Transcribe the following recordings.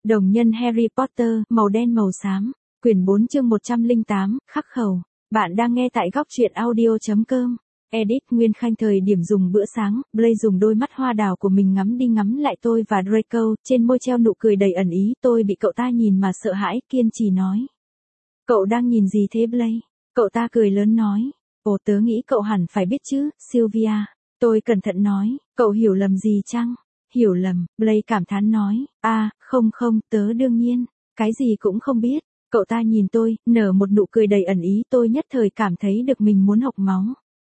Đồng nhân Harry Potter, màu đen màu xám, quyển 4 chương 108, khắc khẩu. Bạn đang nghe tại góc truyện audio.com. Edit Nguyên Khanh thời điểm dùng bữa sáng, Blaze dùng đôi mắt hoa đào của mình ngắm đi ngắm lại tôi và Draco, trên môi treo nụ cười đầy ẩn ý, tôi bị cậu ta nhìn mà sợ hãi, kiên trì nói. Cậu đang nhìn gì thế Blaze? Cậu ta cười lớn nói. Ồ tớ nghĩ cậu hẳn phải biết chứ, Sylvia. Tôi cẩn thận nói, cậu hiểu lầm gì chăng? Hiểu lầm, Blaze cảm thán nói, không, tớ đương nhiên, cái gì cũng không biết. Cậu ta nhìn tôi, nở một nụ cười đầy ẩn ý, tôi nhất thời cảm thấy được mình muốn học máu.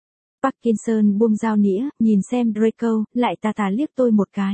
Parkinson buông dao nĩa, nhìn xem Draco, lại tà tà liếc tôi một cái.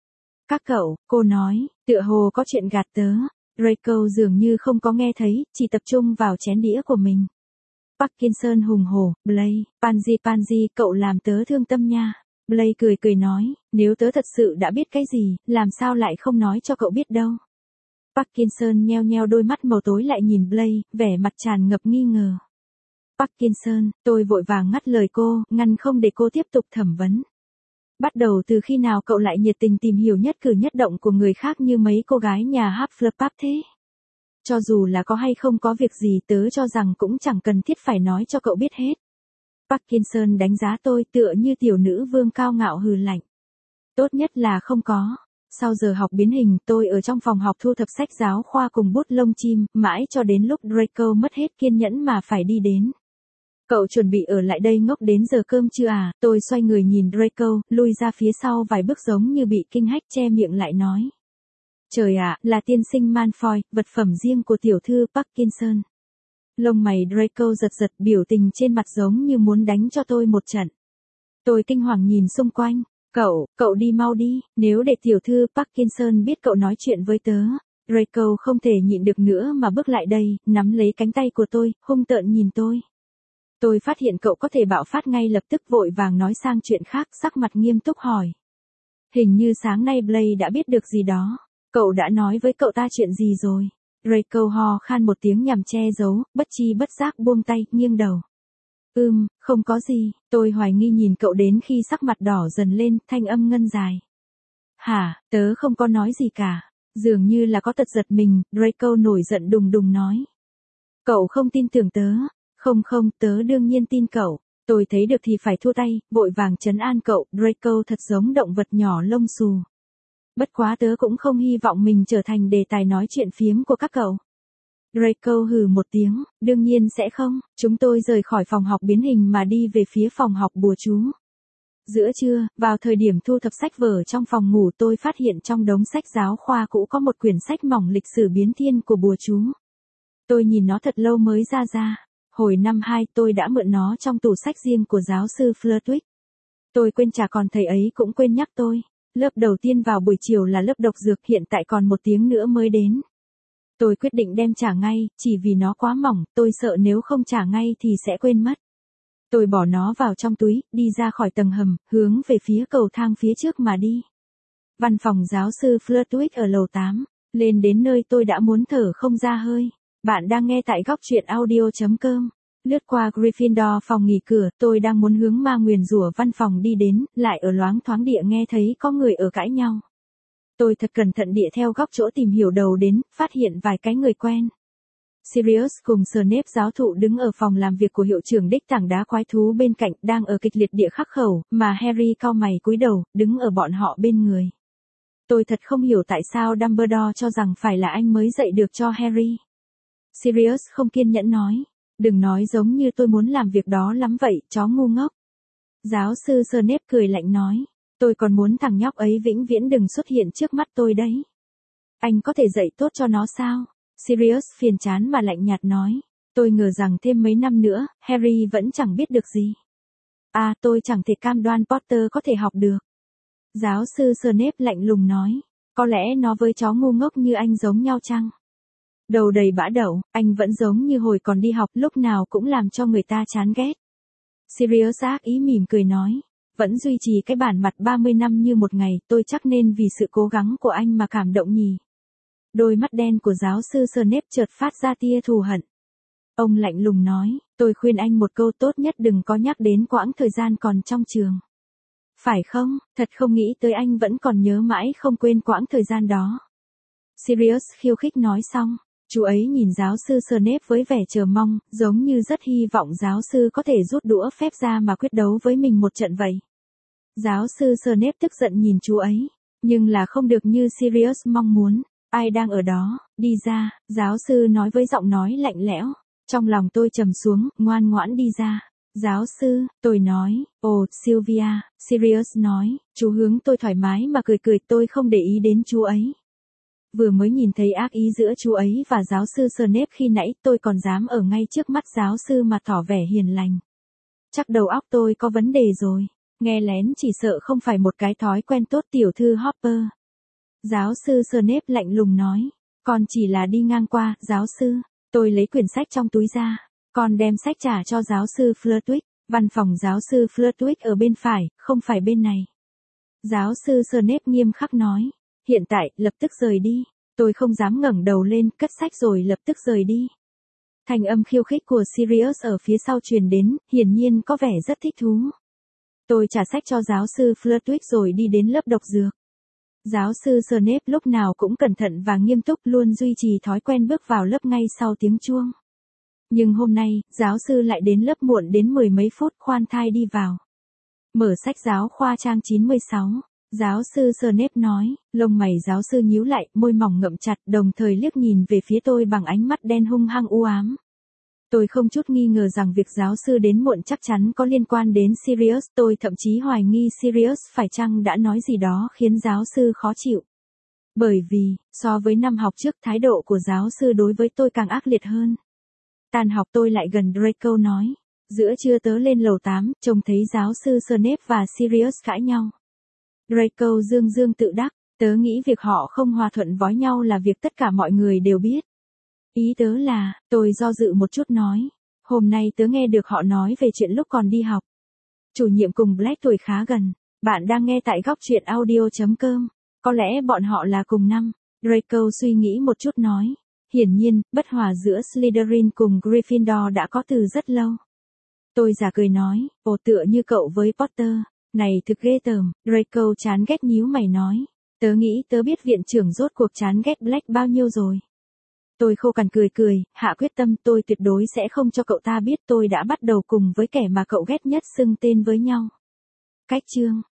Các cậu, cô nói, tựa hồ có chuyện gạt tớ. Draco dường như không có nghe thấy, chỉ tập trung vào chén đĩa của mình. Parkinson hùng hổ, Blaze, Pansy, cậu làm tớ thương tâm nha. Blaze cười nói, nếu tớ thật sự đã biết cái gì, làm sao lại không nói cho cậu biết đâu. Parkinson nheo đôi mắt màu tối lại nhìn Blaze, vẻ mặt tràn ngập nghi ngờ. Parkinson, tôi vội vàng ngắt lời cô, ngăn không để cô tiếp tục thẩm vấn. Bắt đầu từ khi nào cậu lại nhiệt tình tìm hiểu nhất cử nhất động của người khác như mấy cô gái nhà Hufflepuff thế? Cho dù là có hay không có việc gì tớ cho rằng cũng chẳng cần thiết phải nói cho cậu biết hết. Parkinson đánh giá tôi tựa như tiểu nữ vương cao ngạo hừ lạnh. Tốt nhất là không có. Sau giờ học biến hình tôi ở trong phòng học thu thập sách giáo khoa cùng bút lông chim, mãi cho đến lúc Draco mất hết kiên nhẫn mà phải đi đến. Cậu chuẩn bị ở lại đây ngốc đến giờ cơm chưa à? Tôi xoay người nhìn Draco, lui ra phía sau vài bước giống như bị kinh hách che miệng lại nói. Trời ạ, là tiên sinh Malfoy, vật phẩm riêng của tiểu thư Parkinson. Lông mày Draco giật biểu tình trên mặt giống như muốn đánh cho tôi một trận. Tôi kinh hoàng nhìn xung quanh. Cậu đi mau đi, nếu để tiểu thư Parkinson biết cậu nói chuyện với tớ. Draco không thể nhịn được nữa mà bước lại đây, nắm lấy cánh tay của tôi, hung tợn nhìn tôi. Tôi phát hiện cậu có thể bạo phát ngay lập tức vội vàng nói sang chuyện khác, sắc mặt nghiêm túc hỏi. Hình như sáng nay Blaze đã biết được gì đó. Cậu đã nói với cậu ta chuyện gì rồi? Draco ho khan một tiếng nhằm che giấu, bất chi bất giác buông tay, nghiêng đầu. Không có gì, tôi hoài nghi nhìn cậu đến khi sắc mặt đỏ dần lên, thanh âm ngân dài. Hả, tớ không có nói gì cả. Dường như là có tật giật mình, Draco nổi giận đùng nói. Cậu không tin tưởng tớ. Không, tớ đương nhiên tin cậu. Tôi thấy được thì phải thua tay, vội vàng trấn an cậu, Draco thật giống động vật nhỏ lông xù. Bất quá tớ cũng không hy vọng mình trở thành đề tài nói chuyện phiếm của các cậu. Draco hừ một tiếng, đương nhiên sẽ không, chúng tôi rời khỏi phòng học biến hình mà đi về phía phòng học bùa chú. Giữa trưa, vào thời điểm thu thập sách vở trong phòng ngủ tôi phát hiện trong đống sách giáo khoa cũ có một quyển sách mỏng lịch sử biến thiên của bùa chú. Tôi nhìn nó thật lâu mới ra. Hồi năm 2 tôi đã mượn nó trong tủ sách riêng của giáo sư Flitwick. Tôi quên chả còn thầy ấy cũng quên nhắc tôi. Lớp đầu tiên vào buổi chiều là lớp độc dược, hiện tại còn 1 tiếng nữa mới đến. Tôi quyết định đem trả ngay, chỉ vì nó quá mỏng, tôi sợ nếu không trả ngay thì sẽ quên mất. Tôi bỏ nó vào trong túi, đi ra khỏi tầng hầm, hướng về phía cầu thang phía trước mà đi. Văn phòng giáo sư Flitwick ở lầu 8, lên đến nơi tôi đã muốn thở không ra hơi. Bạn đang nghe tại góc truyện audio.com. Lướt qua Gryffindor phòng nghỉ cửa, tôi đang muốn hướng ma nguyền rủa văn phòng đi đến, lại ở loáng thoáng địa nghe thấy có người ở cãi nhau. Tôi thật cẩn thận địa theo góc chỗ tìm hiểu đầu đến, phát hiện vài cái người quen. Sirius cùng Snape giáo thụ đứng ở phòng làm việc của hiệu trưởng đích tảng đá quái thú bên cạnh, đang ở kịch liệt địa khắc khẩu, mà Harry cau mày cúi đầu, đứng ở bọn họ bên người. Tôi thật không hiểu tại sao Dumbledore cho rằng phải là anh mới dạy được cho Harry. Sirius không kiên nhẫn nói. Đừng nói giống như tôi muốn làm việc đó lắm vậy, chó ngu ngốc. Giáo sư Snape cười lạnh nói. Tôi còn muốn thằng nhóc ấy vĩnh viễn đừng xuất hiện trước mắt tôi đấy. Anh có thể dạy tốt cho nó sao? Sirius phiền chán mà lạnh nhạt nói. Tôi ngờ rằng thêm mấy năm nữa, Harry vẫn chẳng biết được gì. Tôi chẳng thể cam đoan Potter có thể học được. Giáo sư Snape lạnh lùng nói. Có lẽ nó với chó ngu ngốc như anh giống nhau chăng? Đầu đầy bã đậu, anh vẫn giống như hồi còn đi học, lúc nào cũng làm cho người ta chán ghét. Sirius ác ý mỉm cười nói. Vẫn duy trì cái bản mặt 30 năm như một ngày, tôi chắc nên vì sự cố gắng của anh mà cảm động nhỉ. Đôi mắt đen của giáo sư Snape chợt phát ra tia thù hận. Ông lạnh lùng nói, tôi khuyên anh một câu, tốt nhất đừng có nhắc đến quãng thời gian còn trong trường. Phải không, thật không nghĩ tới anh vẫn còn nhớ mãi không quên quãng thời gian đó. Sirius khiêu khích nói xong, chú ấy nhìn giáo sư Snape với vẻ chờ mong, giống như rất hy vọng giáo sư có thể rút đũa phép ra mà quyết đấu với mình một trận vậy. Giáo sư Snape tức giận nhìn chú ấy, nhưng là không được như Sirius mong muốn. Ai đang ở đó, đi ra, giáo sư nói với giọng nói lạnh lẽo. Trong lòng tôi trầm xuống, ngoan ngoãn đi ra. Giáo sư, tôi nói, ồ, Sylvia, Sirius nói, chú hướng tôi thoải mái mà cười cười, tôi không để ý đến chú ấy. Vừa mới nhìn thấy ác ý giữa chú ấy và giáo sư Snape khi nãy, tôi còn dám ở ngay trước mắt giáo sư mà tỏ vẻ hiền lành. Chắc đầu óc tôi có vấn đề rồi, nghe lén chỉ sợ không phải một cái thói quen tốt tiểu thư Hopper. Giáo sư Snape lạnh lùng nói, con chỉ là đi ngang qua, giáo sư. Tôi lấy quyển sách trong túi ra, con đem sách trả cho giáo sư Flitwick, văn phòng giáo sư Flitwick ở bên phải, không phải bên này. Giáo sư Snape nghiêm khắc nói, hiện tại, lập tức rời đi. Tôi không dám ngẩng đầu lên, cất sách rồi lập tức rời đi. Thanh âm khiêu khích của Sirius ở phía sau truyền đến, hiển nhiên có vẻ rất thích thú. Tôi trả sách cho giáo sư Flitwick rồi đi đến lớp độc dược. Giáo sư Snape lúc nào cũng cẩn thận và nghiêm túc, luôn duy trì thói quen bước vào lớp ngay sau tiếng chuông. Nhưng hôm nay, giáo sư lại đến lớp muộn đến 10 mấy phút, khoan thai đi vào. Mở sách giáo khoa trang 96. Giáo sư Snape nói, lông mày giáo sư nhíu lại, môi mỏng ngậm chặt, đồng thời liếc nhìn về phía tôi bằng ánh mắt đen hung hăng u ám. Tôi không chút nghi ngờ rằng việc giáo sư đến muộn chắc chắn có liên quan đến Sirius, tôi thậm chí hoài nghi Sirius phải chăng đã nói gì đó khiến giáo sư khó chịu. Bởi vì, so với năm học trước, thái độ của giáo sư đối với tôi càng ác liệt hơn. Tan học tôi lại gần Draco nói, giữa trưa tớ lên lầu 8, trông thấy giáo sư Snape và Sirius cãi nhau. Draco dương dương tự đắc, tớ nghĩ việc họ không hòa thuận với nhau là việc tất cả mọi người đều biết. Ý tớ là, tôi do dự một chút nói, hôm nay tớ nghe được họ nói về chuyện lúc còn đi học. Chủ nhiệm cùng Black tuổi khá gần, bạn đang nghe tại góc truyện audio.com, có lẽ bọn họ là cùng năm. Draco suy nghĩ một chút nói, hiển nhiên, bất hòa giữa Slytherin cùng Gryffindor đã có từ rất lâu. Tôi giả cười nói, ồ tựa như cậu với Potter, này thực ghê tởm. Draco chán ghét nhíu mày nói, tớ nghĩ tớ biết viện trưởng rốt cuộc chán ghét Black bao nhiêu rồi. Tôi khô cằn cười cười, hạ quyết tâm tôi tuyệt đối sẽ không cho cậu ta biết tôi đã bắt đầu cùng với kẻ mà cậu ghét nhất xưng tên với nhau. Cách chương